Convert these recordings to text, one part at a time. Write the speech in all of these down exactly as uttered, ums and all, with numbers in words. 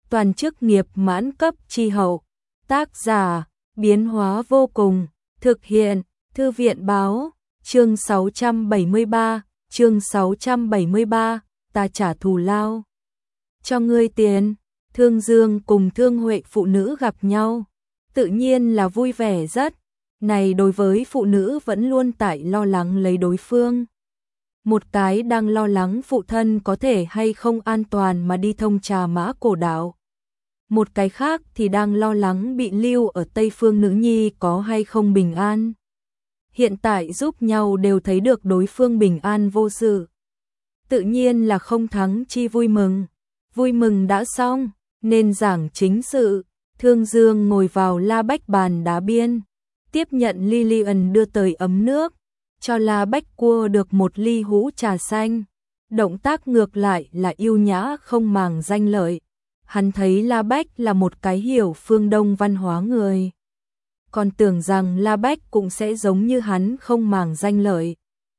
toàn chức nghiệp mãn cấp chi hậu. Tác giả, biến hóa vô cùng, thực hiện, Thư viện báo, chương sáu trăm bảy mươi ba, chương sáu trăm bảy mươi ba, ta trả thù lao. Cho ngươi tiền, Thương Dương cùng Thương Huệ phụ nữ gặp nhau, tự nhiên là vui vẻ rất. Này đối với phụ nữ vẫn luôn tại lo lắng lấy đối phương. Một cái đang lo lắng phụ thân có thể hay không an toàn mà đi thông Trà Mã Cổ Đạo. Một cái khác thì đang lo lắng bị lưu ở Tây Phương nữ nhi có hay không bình an. Hiện tại giúp nhau đều thấy được đối phương bình an vô sự. Tự nhiên là không thắng chi vui mừng. Vui mừng đã xong, nên giảng chính sự. Thương Dương ngồi vào La Bách bàn đá biên, tiếp nhận Lilian đưa tới ấm nước, cho La Bách cua được một ly hũ trà xanh. Động tác ngược lại là yêu nhã không màng danh lợi. Hắn thấy La Bách là một cái hiểu phương Đông văn hóa người. Còn tưởng rằng La Bách cũng sẽ giống như hắn không màng danh lợi.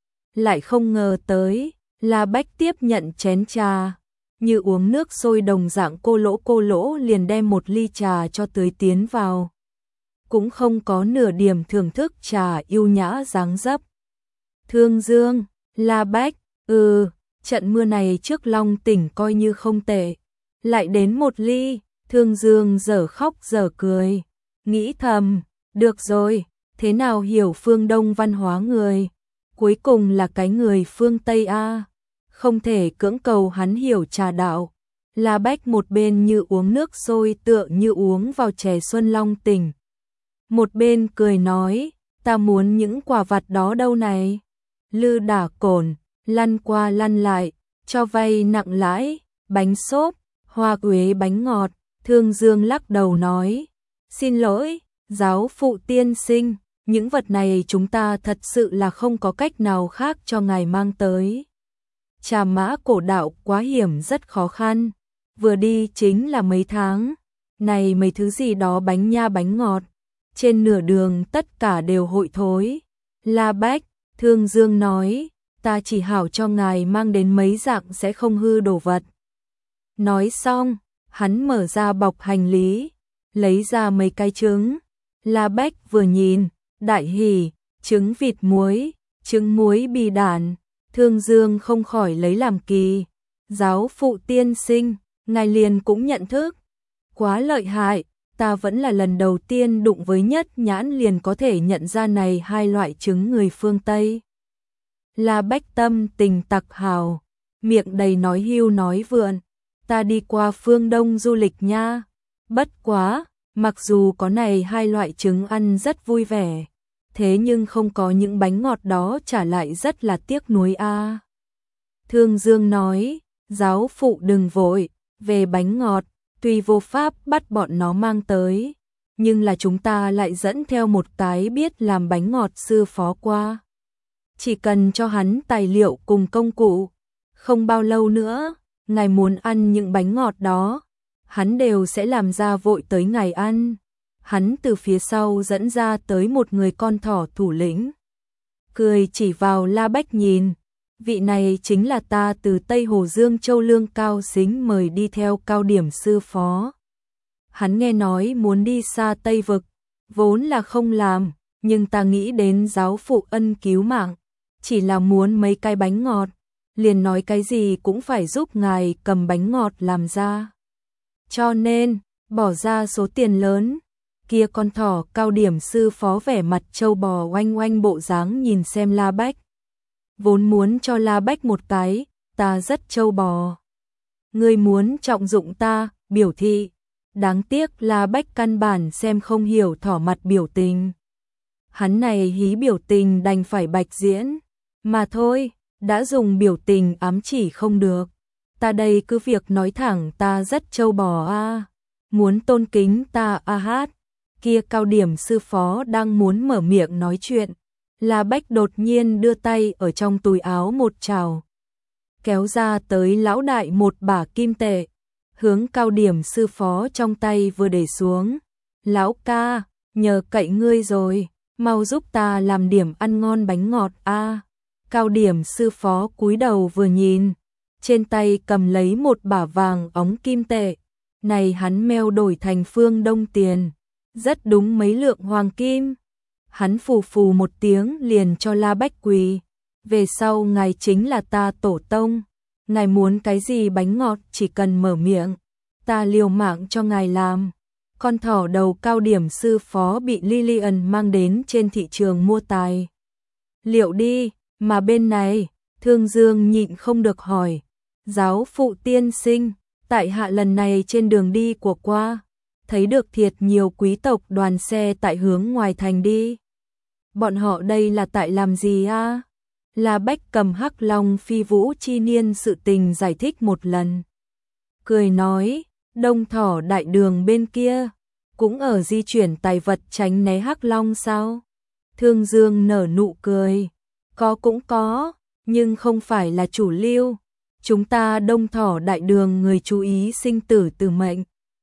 Lại không ngờ tới, La Bách tiếp nhận chén trà, như uống nước sôi đồng dạng cô lỗ cô lỗ liền đem một ly trà cho tưới tiến vào. Cũng không có nửa điểm thưởng thức trà yêu nhã dáng dấp. Thương Dương, La Bách, ừ, trận mưa này trước Long Tỉnh coi như không tệ. Lại đến một ly, Thương Dương dở khóc dở cười, nghĩ thầm, được rồi, thế nào hiểu phương Đông văn hóa người, cuối cùng là cái người phương Tây a, không thể cưỡng cầu hắn hiểu trà đạo. La Bách một bên như uống nước sôi tựa như uống vào chè xuân Long Tỉnh. Một bên cười nói, ta muốn những quả vặt đó đâu này, lư đả cổn, lăn qua lăn lại, cho vay nặng lãi, bánh xốp, hoa quế bánh ngọt. Thương Dương lắc đầu nói, xin lỗi, giáo phụ tiên sinh, những vật này chúng ta thật sự là không có cách nào khác cho ngài mang tới. Trà Mã Cổ Đạo quá hiểm rất khó khăn, vừa đi chính là mấy tháng, này mấy thứ gì đó bánh nha bánh ngọt, trên nửa đường tất cả đều hội thối. La Bách, Thương Dương nói, ta chỉ hảo cho ngài mang đến mấy dạng sẽ không hư đồ vật. Nói xong, hắn mở ra bọc hành lý, lấy ra mấy cái trứng. La Bách vừa nhìn, đại hỉ, trứng vịt muối, trứng muối bì đản. Thương Dương không khỏi lấy làm kỳ. Giáo phụ tiên sinh, ngài liền cũng nhận thức. Quá lợi hại, ta vẫn là lần đầu tiên đụng với nhất nhãn liền có thể nhận ra này hai loại trứng người phương Tây. La Bách tâm tình tặc hào, miệng đầy nói hưu nói vượn. Ta đi qua phương Đông du lịch nha. Bất quá, mặc dù có này hai loại trứng ăn rất vui vẻ, thế nhưng không có những bánh ngọt đó trả lại rất là tiếc nuối a. Thương Dương nói, giáo phụ đừng vội, về bánh ngọt, tuy vô pháp bắt bọn nó mang tới, nhưng là chúng ta lại dẫn theo một cái biết làm bánh ngọt sư phó qua. Chỉ cần cho hắn tài liệu cùng công cụ, không bao lâu nữa, ngài muốn ăn những bánh ngọt đó, hắn đều sẽ làm ra vội tới ngài ăn. Hắn từ phía sau dẫn ra tới một người con thỏ thủ lĩnh, cười chỉ vào La Bách nhìn, vị này chính là ta từ Tây Hồ Dương Châu Lương Cao Xính mời đi theo cao điểm sư phó. Hắn nghe nói muốn đi xa Tây Vực, vốn là không làm, nhưng ta nghĩ đến giáo phụ ân cứu mạng, chỉ là muốn mấy cái bánh ngọt, liền nói cái gì cũng phải giúp ngài cầm bánh ngọt làm ra. Cho nên, bỏ ra số tiền lớn. Kia con thỏ cao điểm sư phó vẻ mặt trâu bò oanh oanh bộ dáng nhìn xem La Bách. Vốn muốn cho La Bách một cái, ta rất trâu bò. Ngươi muốn trọng dụng ta, biểu thị. Đáng tiếc La Bách căn bản xem không hiểu thỏ mặt biểu tình. Hắn này hí biểu tình đành phải bạch diễn. Mà thôi, đã dùng biểu tình ám chỉ không được. Ta đây cứ việc nói thẳng ta rất trâu bò a, muốn tôn kính ta a hát. Kia cao điểm sư phó đang muốn mở miệng nói chuyện, La Bách đột nhiên đưa tay ở trong túi áo một trào, kéo ra tới lão đại một bả kim tệ, hướng cao điểm sư phó trong tay vừa để xuống. Lão ca, nhờ cậy ngươi rồi, mau giúp ta làm điểm ăn ngon bánh ngọt a. Cao điểm sư phó cúi đầu vừa nhìn, trên tay cầm lấy một bả vàng óng kim tệ, Này hắn meo đổi thành phương đông tiền, rất đúng mấy lượng hoàng kim. Hắn phù phù một tiếng liền cho La Bách quỳ, về sau ngài chính là ta tổ tông, ngài muốn cái gì bánh ngọt chỉ cần mở miệng, ta liều mạng cho ngài làm. Con thỏ đầu cao điểm sư phó bị Lilian mang đến trên thị trường mua tài liệu đi, mà bên này, Thương Dương nhịn không được hỏi, giáo phụ tiên sinh, tại hạ lần này trên đường đi của qua, thấy được thiệt nhiều quý tộc đoàn xe tại hướng ngoài thành đi. Bọn họ đây là tại làm gì a? La Bách cầm Hắc Long phi vũ chi niên sự tình giải thích một lần. Cười nói, Đông Thỏ đại đường bên kia, cũng ở di chuyển tài vật tránh né Hắc Long sao? Thương Dương nở nụ cười, có cũng có, nhưng không phải là chủ lưu. Chúng ta Đông Thỏ đại đường người chú ý sinh tử từ mệnh.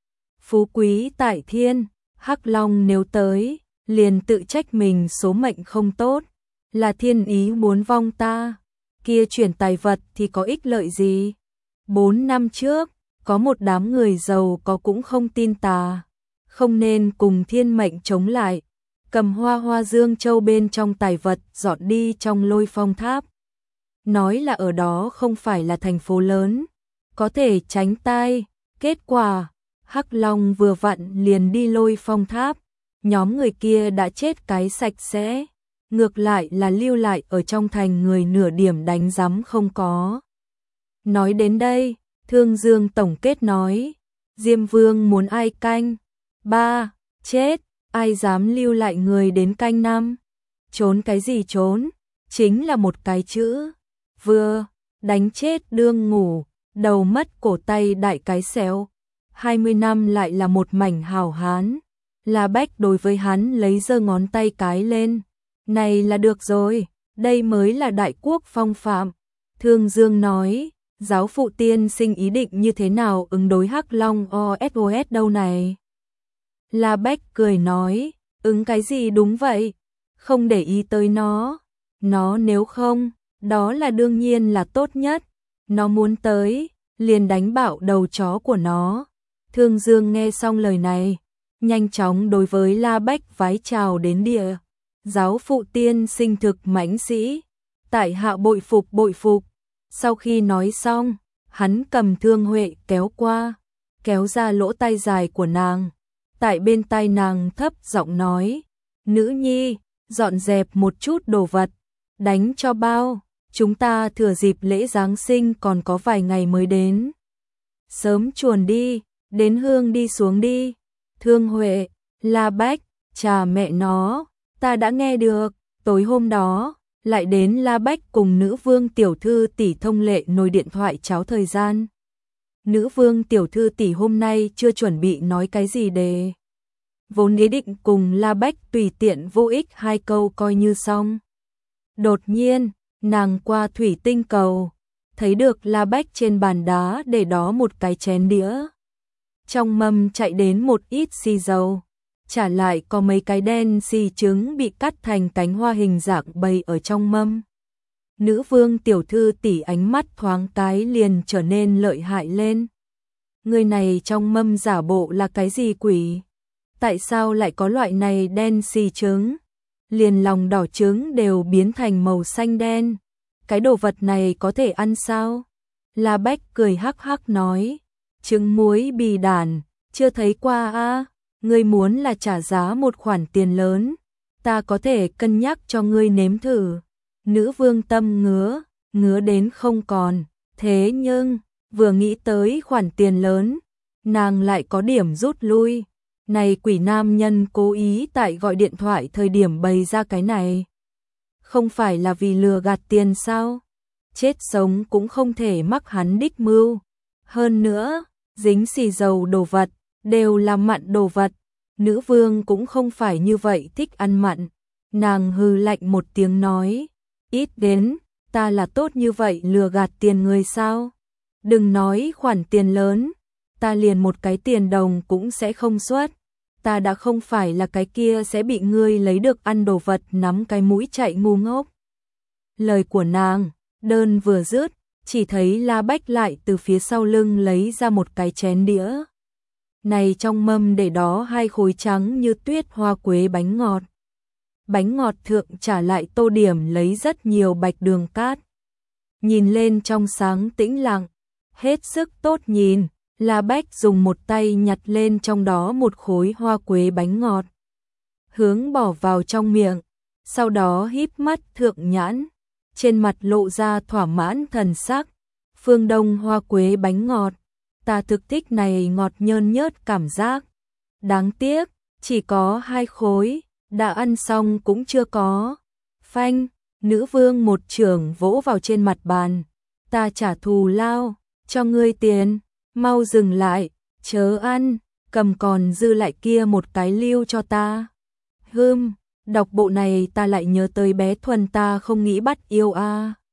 Phú quý tại thiên, Hắc Long nếu tới, liền tự trách mình số mệnh không tốt, là thiên ý muốn vong ta, kia chuyển tài vật thì có ích lợi gì? Bốn năm trước, có một đám người giàu có cũng không tin tà, không nên cùng thiên mệnh chống lại, cầm hoa hoa dương châu bên trong tài vật dọn đi trong Lôi Phong Tháp. Nói là ở đó không phải là thành phố lớn, có thể tránh tai, kết quả, Hắc Long vừa vặn liền đi Lôi Phong Tháp, nhóm người kia đã chết cái sạch sẽ, ngược lại là lưu lại ở trong thành người nửa điểm đánh giám không có. Nói đến đây, Thương Dương tổng kết nói, Diêm Vương muốn ai canh? Ba, chết, ai dám lưu lại người đến canh năm? Trốn cái gì trốn? Chính là một cái chữ, vừa, đánh chết đương ngủ, đầu mất cổ tay đại cái xéo. hai mươi năm lại là một mảnh hào hán. La Bách đối với hắn lấy giơ ngón tay cái lên. Này là được rồi, đây mới là đại quốc phong phạm. Thương Dương nói, giáo phụ tiên sinh ý định như thế nào ứng đối Hắc Long o ét o ét đâu này? La Bách cười nói, ứng cái gì đúng vậy, không để ý tới nó. Nó nếu không, đó là đương nhiên là tốt nhất. Nó muốn tới, liền đánh bạo đầu chó của nó. Thương Dương nghe xong lời này, nhanh chóng đối với La Bách vái chào đến địa. Giáo phụ tiên sinh thực mãnh sĩ, tại hạ bội phục bội phục. Sau khi nói xong, hắn cầm Thương Huệ kéo qua, kéo ra lỗ tai dài của nàng. Tại bên tai nàng thấp giọng nói, nữ nhi, dọn dẹp một chút đồ vật, đánh cho bao, chúng ta thừa dịp lễ Giáng sinh còn có vài ngày mới đến. Sớm chuồn đi, đến hương đi xuống đi. Thương Huệ, La Bách, chà mẹ nó, ta đã nghe được, tối hôm đó, lại đến La Bách cùng nữ vương tiểu thư tỷ thông lệ nồi điện thoại cháo thời gian. Nữ vương tiểu thư tỷ hôm nay chưa chuẩn bị nói cái gì đề. Vốn ý định cùng La Bách tùy tiện vô ích hai câu coi như xong. Đột nhiên, nàng qua thủy tinh cầu, thấy được La Bách trên bàn đá để đó một cái chén đĩa. Trong mâm chạy đến một ít xì dầu, trả lại có mấy cái đen xì trứng bị cắt thành cánh hoa hình dạng bầy ở trong mâm. Nữ vương tiểu thư tỷ ánh mắt thoáng cái liền trở nên lợi hại lên. Người này trong mâm giả bộ là cái gì quỷ? Tại sao lại có loại này đen xì trứng? Liền lòng đỏ trứng đều biến thành màu xanh đen. Cái đồ vật này có thể ăn sao? La Bách cười hắc hắc nói, trứng muối bì đàn, chưa thấy qua a. Ngươi muốn là trả giá một khoản tiền lớn, ta có thể cân nhắc cho ngươi nếm thử. Nữ vương tâm ngứa, ngứa đến không còn, thế nhưng, vừa nghĩ tới khoản tiền lớn, nàng lại có điểm rút lui. Này quỷ nam nhân cố ý tại gọi điện thoại thời điểm bày ra cái này. Không phải là vì lừa gạt tiền sao? Chết sống cũng không thể mắc hắn đích mưu. Hơn nữa, dính xì dầu đồ vật, đều là mặn đồ vật. Nữ vương cũng không phải như vậy thích ăn mặn. Nàng hừ lạnh một tiếng nói, ít đến, ta là tốt như vậy lừa gạt tiền người sao? Đừng nói khoản tiền lớn, ta liền một cái tiền đồng cũng sẽ không xuất. Ta đã không phải là cái kia sẽ bị ngươi lấy được ăn đồ vật nắm cái mũi chạy ngu ngốc. Lời của nàng, đơn vừa dứt, chỉ thấy La Bách lại từ phía sau lưng lấy ra một cái chén đĩa. này trong mâm để đó hai khối trắng như tuyết hoa quế bánh ngọt. Bánh ngọt thượng trả lại tô điểm lấy rất nhiều bạch đường cát. Nhìn lên trong sáng tĩnh lặng, hết sức tốt nhìn, La Bách dùng một tay nhặt lên trong đó một khối hoa quế bánh ngọt. Hướng bỏ vào trong miệng, sau đó híp mắt thượng nhãn, trên mặt lộ ra thỏa mãn thần sắc. Phương Đông hoa quế bánh ngọt, ta thực thích này ngọt nhơn nhớt cảm giác. Đáng tiếc, chỉ có hai khối, đã ăn xong cũng chưa có. Phanh, nữ vương một chưởng vỗ vào trên mặt bàn. Ta trả thù lao, cho ngươi tiền, mau dừng lại, chớ ăn, cầm còn dư lại kia một cái lưu cho ta. Hừm, đọc bộ này ta lại nhớ tới bé Thuần ta không nghĩ bắt yêu a. À.